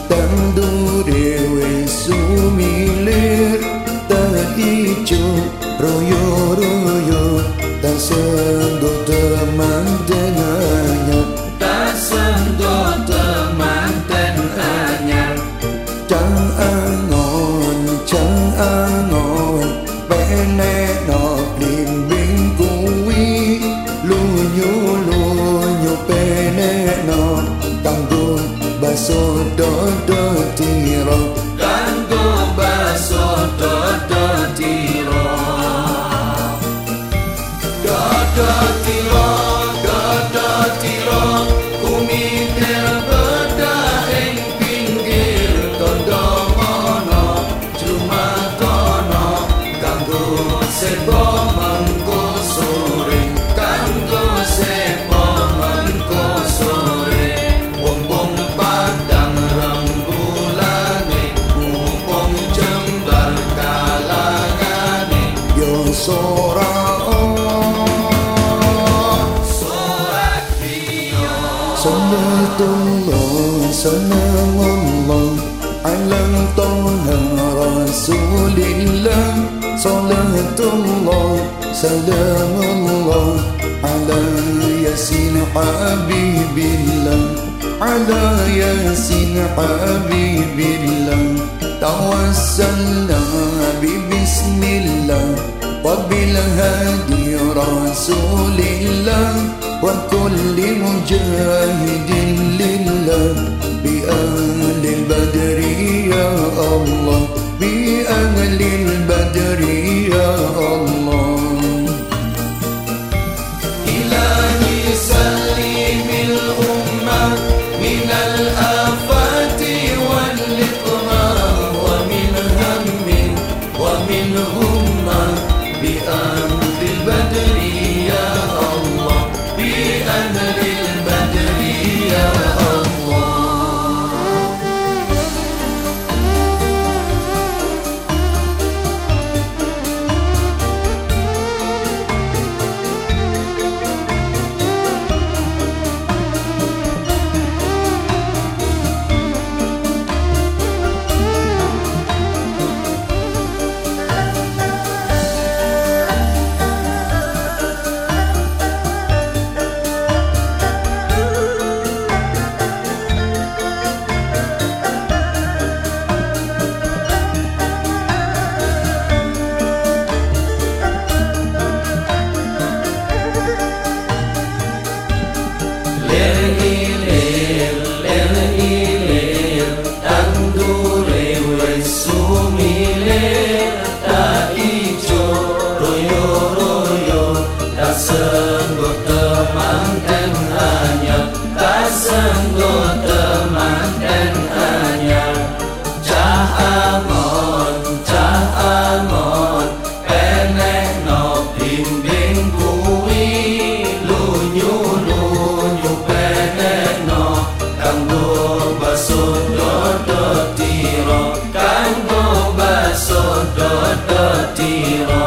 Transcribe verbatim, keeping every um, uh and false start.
tandure wis sumilir tak ijo royo-royo tak senggo teman dengannya tak senggo teman dengannya Chang angon chang angon penek no blimbing kuwi lunyu lunyu penek no kanggo baso dodo tiro kanggo baso dodo tiro dodo tiro dodo tiro kumiter bedah ing pinggir tondo mono cuma kono kanggo sepo mengko sore kanggo sepo mengko sore wong-wong padang rembulane mumpung jembar kalangane yo sora Salatullah salamullah ala toha rasulillah Salatullah salamullah ala yasin habibillah Ala yasin habibillah Tawassalna bismillah Wabil hadi rasulillah Wa kulli mujahidin lillah Bi ahlil badri ya Allah Bi ahlil badri ya Allah Ilahi salimil ummah minal afati wal iqmah Wa min hammin wa min hummah Bi ahlil badri ya Allah Bi ahlil badri ya Allah Tiro